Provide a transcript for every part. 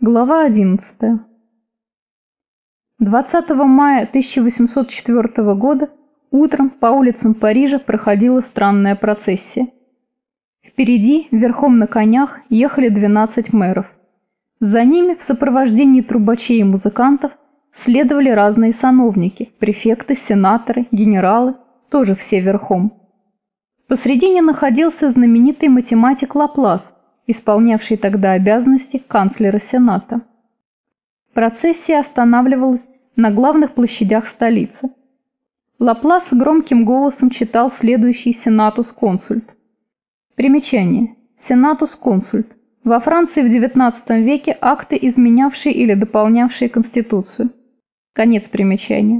Глава 11. 20 мая 1804 года утром по улицам Парижа проходила странная процессия. Впереди, верхом на конях, ехали 12 мэров. За ними в сопровождении трубачей и музыкантов следовали разные сановники, префекты, сенаторы, генералы, тоже все верхом. Посредине находился знаменитый математик Лаплас, исполнявший тогда обязанности канцлера Сената. Процессия останавливалась на главных площадях столицы. Лаплас громким голосом читал следующий сенатус консульт. Примечание. Сенатус консульт. Во Франции в XIX веке акты, изменявшие или дополнявшие Конституцию. Конец примечания.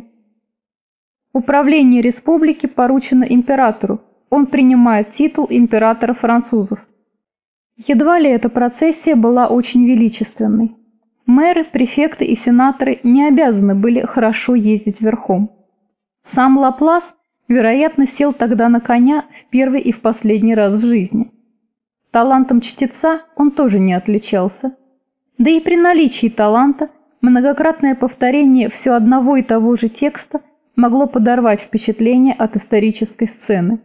Управление республики поручено императору. Он принимает титул императора французов. Едва ли эта процессия была очень величественной. Мэры, префекты и сенаторы не обязаны были хорошо ездить верхом. Сам Лаплас, вероятно, сел тогда на коня в первый и в последний раз в жизни. Талантом чтеца он тоже не отличался. Да и при наличии таланта многократное повторение все одного и того же текста могло подорвать впечатление от исторической сцены.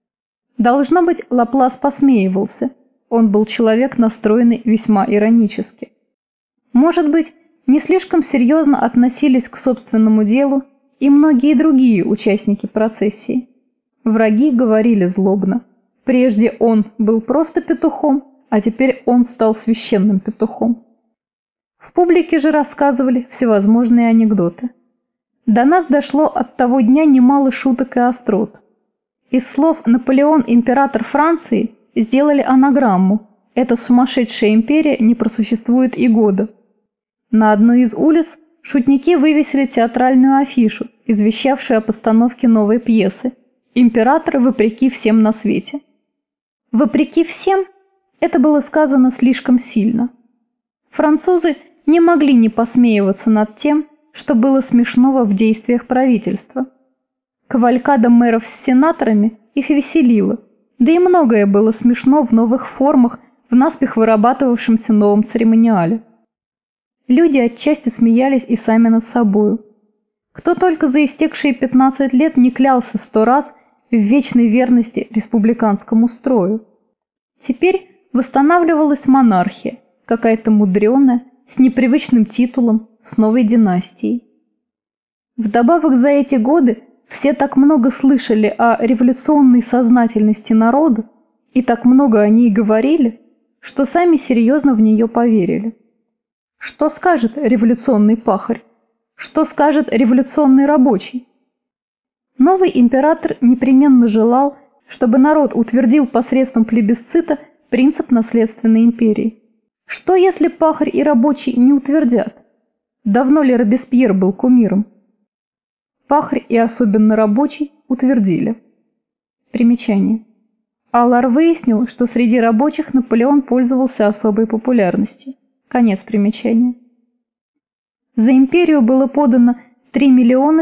Должно быть, Лаплас посмеивался. Он был человек, настроенный весьма иронически. Может быть, не слишком серьезно относились к собственному делу и многие другие участники процессии. Враги говорили злобно. Прежде он был просто петухом, а теперь он стал священным петухом. В публике же рассказывали всевозможные анекдоты. До нас дошло от того дня немало шуток и острот. Из слов «Наполеон – император Франции» сделали анаграмму «Эта сумасшедшая империя не просуществует и года». На одной из улиц шутники вывесили театральную афишу, извещавшую о постановке новой пьесы «Император вопреки всем на свете». «Вопреки всем» – это было сказано слишком сильно. Французы не могли не посмеиваться над тем, что было смешного в действиях правительства. Кавалькада мэров с сенаторами их веселила, да и многое было смешно в новых формах, в наспех вырабатывавшемся новом церемониале. Люди отчасти смеялись и сами над собою. Кто только за истекшие 15 лет не клялся 100 раз в вечной верности республиканскому строю. Теперь восстанавливалась монархия, какая-то мудреная, с непривычным титулом, с новой династией. Вдобавок за эти годы все так много слышали о революционной сознательности народа и так много о ней говорили, что сами серьезно в нее поверили. Что скажет революционный пахарь? Что скажет революционный рабочий? Новый император непременно желал, чтобы народ утвердил посредством плебисцита принцип наследственной империи. Что если пахарь и рабочий не утвердят? Давно ли Робеспьер был кумиром? Пахарь и особенно рабочий утвердили. Примечание. Аллар выяснил, что среди рабочих Наполеон пользовался особой популярностью. Конец примечания. За империю было подано 3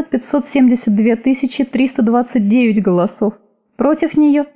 572 329 голосов, против нее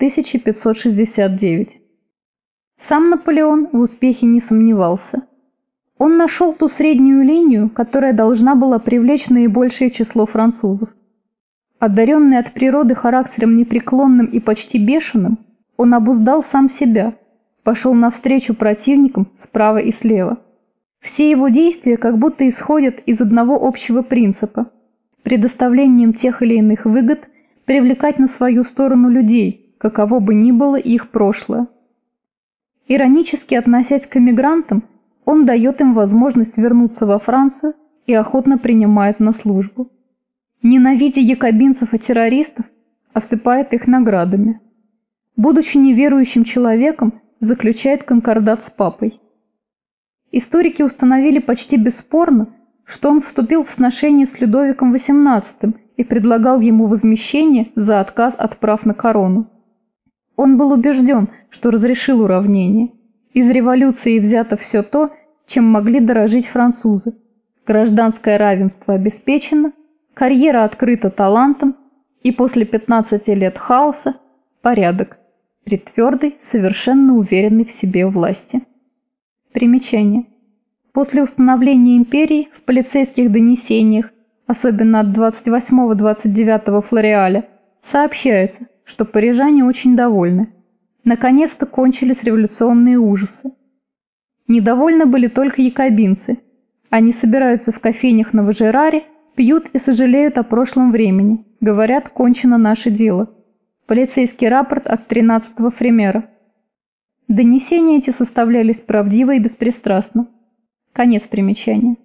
2569. Сам Наполеон в успехе не сомневался. Он нашел ту среднюю линию, которая должна была привлечь наибольшее число французов. Одаренный от природы характером непреклонным и почти бешеным, он обуздал сам себя, пошел навстречу противникам справа и слева. Все его действия как будто исходят из одного общего принципа – предоставлением тех или иных выгод привлекать на свою сторону людей, каково бы ни было их прошлое. Иронически относясь к эмигрантам, он дает им возможность вернуться во Францию и охотно принимает на службу. Ненавидя якобинцев и террористов, осыпает их наградами. Будучи неверующим человеком, заключает конкордат с папой. Историки установили почти бесспорно, что он вступил в сношение с Людовиком XVIII и предлагал ему возмещение за отказ от прав на корону. Он был убежден, что разрешил уравнение. Из революции взято все то, чем могли дорожить французы. Гражданское равенство обеспечено, карьера открыта талантом, и после 15 лет хаоса – порядок при твердой, совершенно уверенной в себе власти. Примечание. После установления империи в полицейских донесениях, особенно от 28-29 Флориаля, сообщается, что парижане очень довольны. Наконец-то кончились революционные ужасы. Недовольны были только якобинцы. Они собираются в кофейнях на Важераре, пьют и сожалеют о прошлом времени. Говорят, кончено наше дело. Полицейский рапорт от 13-го Фремера. Донесения эти составлялись правдиво и беспристрастно. Конец примечания.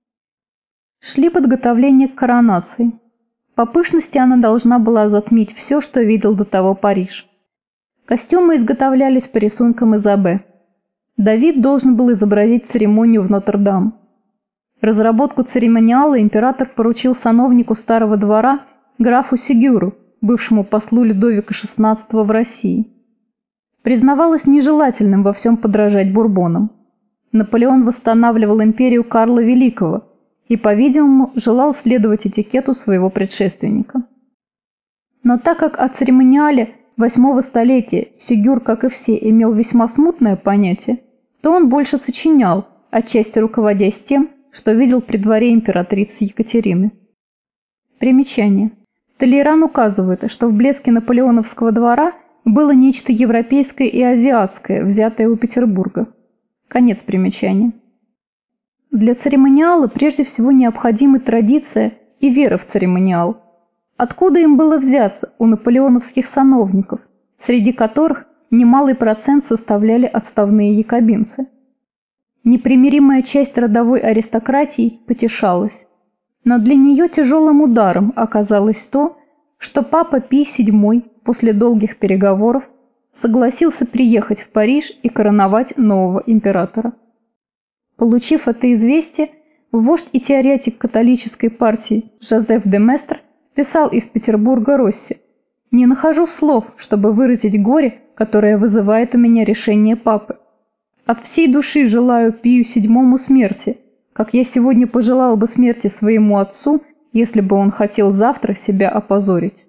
Шли подготовления к коронации. По пышности она должна была затмить все, что видел до того Париж. Костюмы изготовлялись по рисункам Изабе. Давид должен был изобразить церемонию в Нотр-Дам. Разработку церемониала император поручил сановнику старого двора графу Сигюру, бывшему послу Людовика XVI в России. Признавалось нежелательным во всем подражать Бурбонам. Наполеон восстанавливал империю Карла Великого и, по-видимому, желал следовать этикету своего предшественника. Но так как о церемониале 8-го столетия Сигюр, как и все, имел весьма смутное понятие, то он больше сочинял, отчасти руководясь тем, что видел при дворе императрицы Екатерины. Примечание. Толейран указывает, что в блеске наполеоновского двора было нечто европейское и азиатское, взятое у Петербурга. Конец примечания. Для церемониала прежде всего необходимы традиция и вера в церемониал. Откуда им было взяться у наполеоновских сановников, среди которых немалый процент составляли отставные якобинцы? Непримиримая часть родовой аристократии потешалась. Но для нее тяжелым ударом оказалось то, что папа Пий VII после долгих переговоров согласился приехать в Париж и короновать нового императора. Получив это известие, вождь и теоретик католической партии Жозеф де Местр писал из Петербурга Росси: «Не нахожу слов, чтобы выразить горе, которое вызывает у меня решение папы. От всей души желаю Пию VII смерти, как я сегодня пожелал бы смерти своему отцу, если бы он хотел завтра себя опозорить».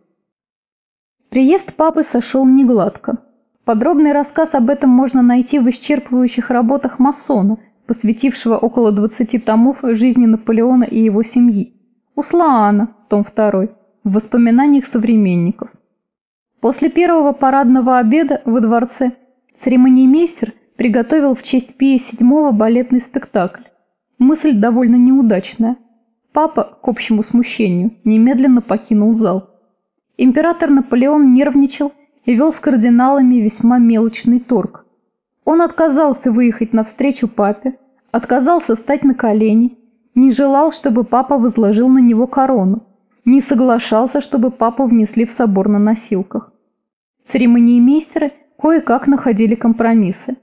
Приезд папы сошел негладко. Подробный рассказ об этом можно найти в исчерпывающих работах Массона, посвятившего около 20 томов жизни Наполеона и его семьи. У Слоана, том 2, в воспоминаниях современников. После первого парадного обеда во дворце церемониймейстер приготовил в честь Пия VII балетный спектакль. Мысль довольно неудачная. Папа, к общему смущению, немедленно покинул зал. Император Наполеон нервничал и вел с кардиналами весьма мелочный торг. Он отказался выехать навстречу папе, отказался стать на колени, не желал, чтобы папа возложил на него корону, не соглашался, чтобы папу внесли в собор на носилках. Церемониймейстеры кое-как находили компромиссы.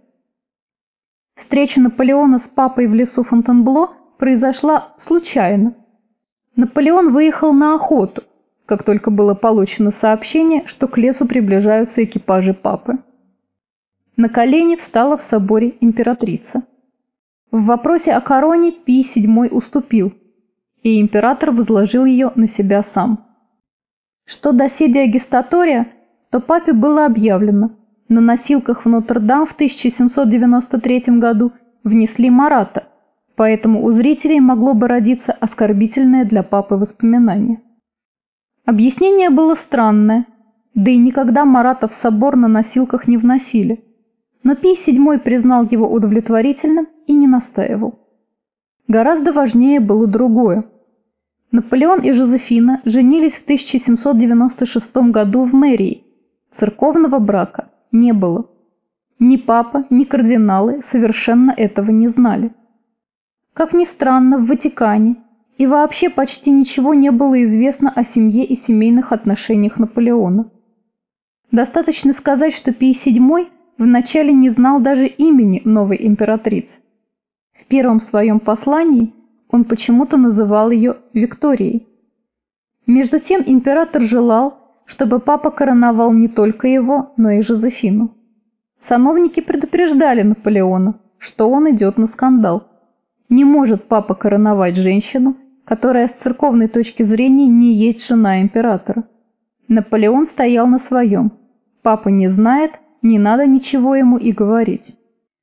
Встреча Наполеона с папой в лесу Фонтенбло произошла случайно. Наполеон выехал на охоту, как только было получено сообщение, что к лесу приближаются экипажи папы. На колени встала в соборе императрица. В вопросе о короне Пий VII уступил, и император возложил ее на себя сам. Что до седия гестатория, то папе было объявлено: на носилках в Нотр-Дам в 1793 году внесли Марата, поэтому у зрителей могло бы родиться оскорбительное для папы воспоминание. Объяснение было странное, да и никогда Марата в собор на носилках не вносили, но Пий VII признал его удовлетворительным и не настаивал. Гораздо важнее было другое. Наполеон и Жозефина женились в 1796 году в мэрии. Церковного брака не было. Ни папа, ни кардиналы совершенно этого не знали. Как ни странно, в Ватикане и вообще почти ничего не было известно о семье и семейных отношениях Наполеона. Достаточно сказать, что Пий VII вначале не знал даже имени новой императрицы. В первом своем послании он почему-то называл ее Викторией. Между тем император желал, чтобы папа короновал не только его, но и Жозефину. Сановники предупреждали Наполеона, что он идет на скандал. Не может папа короновать женщину, которая с церковной точки зрения не есть жена императора. Наполеон стоял на своем. Папа не знает, не надо ничего ему и говорить.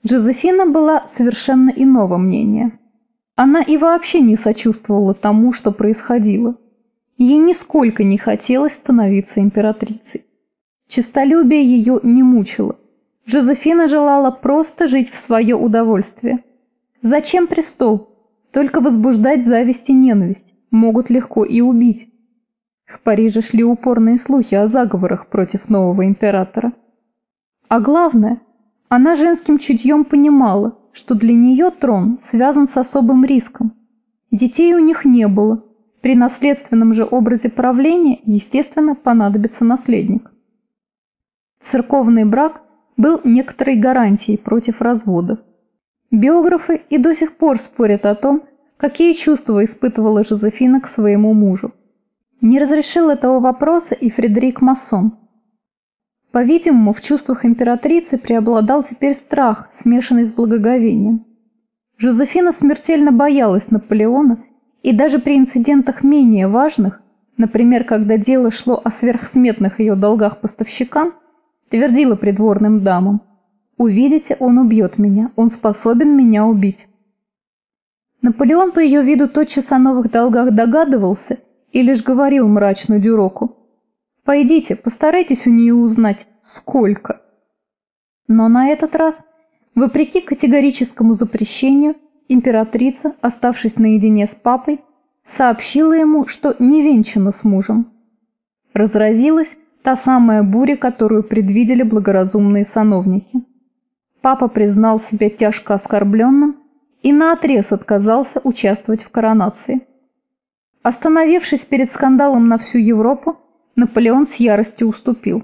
Жозефина была совершенно иного мнения. Она и вообще не сочувствовала тому, что происходило. Ей нисколько не хотелось становиться императрицей. Честолюбие ее не мучило. Жозефина желала просто жить в свое удовольствие. Зачем престол? Только возбуждать зависть и ненависть. Могут легко и убить. В Париже шли упорные слухи о заговорах против нового императора. А главное, она женским чутьем понимала, что для нее трон связан с особым риском. Детей у них не было. При наследственном же образе правления, естественно, понадобится наследник. Церковный брак был некоторой гарантией против развода. Биографы и до сих пор спорят о том, какие чувства испытывала Жозефина к своему мужу. Не разрешил этого вопроса и Фредерик Массон. По-видимому, в чувствах императрицы преобладал теперь страх, смешанный с благоговением. Жозефина смертельно боялась Наполеона, и даже при инцидентах менее важных, например, когда дело шло о сверхсметных ее долгах поставщикам, твердила придворным дамам: «Увидите, он убьет меня, он способен меня убить». Наполеон по ее виду тотчас о новых долгах догадывался и лишь говорил мрачно Дюроку: «Пойдите, постарайтесь у нее узнать, сколько». Но на этот раз, вопреки категорическому запрещению, императрица, оставшись наедине с папой, сообщила ему, что не венчана с мужем. Разразилась та самая буря, которую предвидели благоразумные сановники. Папа признал себя тяжко оскорбленным и наотрез отказался участвовать в коронации. Остановившись перед скандалом на всю Европу, Наполеон с яростью уступил.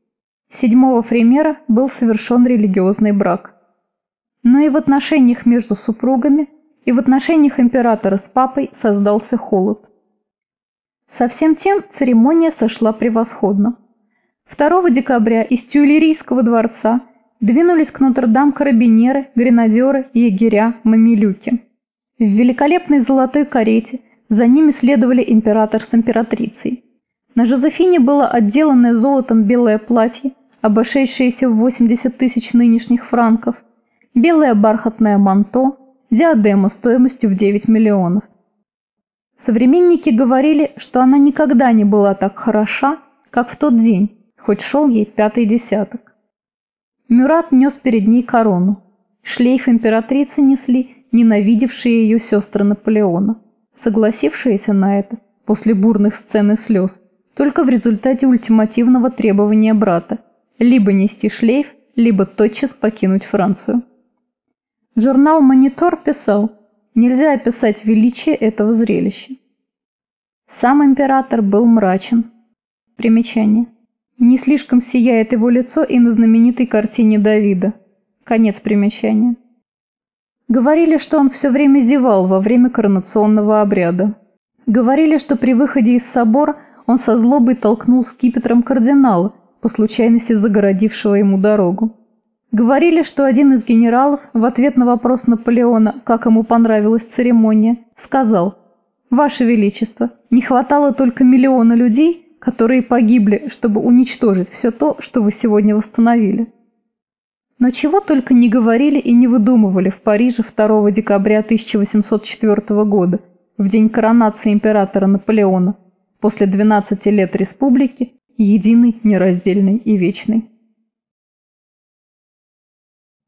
7 Фреймера был совершен религиозный брак. Но и в отношениях между супругами, и в отношениях императора с папой создался холод. Со всем тем церемония сошла превосходно. 2 декабря из Тюильрийского дворца двинулись к Нотр-Дам карабинеры, гренадеры, егеря, мамилюки. В великолепной золотой карете за ними следовали император с императрицей. На Жозефине было отделанное золотом белое платье, обошедшееся в 80 тысяч нынешних франков, белое бархатное манто, диадема стоимостью в 9 миллионов. Современники говорили, что она никогда не была так хороша, как в тот день, хоть шел ей 5-й десяток. Мюрат нес перед ней корону. Шлейф императрицы несли ненавидевшие ее сестры Наполеона, согласившиеся на это после бурных сцен и слез, только в результате ультимативного требования брата либо нести шлейф, либо тотчас покинуть Францию. Журнал «Монитор» писал: нельзя описать величие этого зрелища. Сам император был мрачен. Примечание. Не слишком сияет его лицо и на знаменитой картине Давида. Конец примечания. Говорили, что он все время зевал во время коронационного обряда. Говорили, что при выходе из собора он со злобой толкнул скипетром кардинала, по случайности загородившего ему дорогу. Говорили, что один из генералов в ответ на вопрос Наполеона, как ему понравилась церемония, сказал: «Ваше Величество, не хватало только миллиона людей, которые погибли, чтобы уничтожить все то, что вы сегодня восстановили». Но чего только не говорили и не выдумывали в Париже 2 декабря 1804 года, в день коронации императора Наполеона, после 12 лет республики, единой, нераздельной и вечной.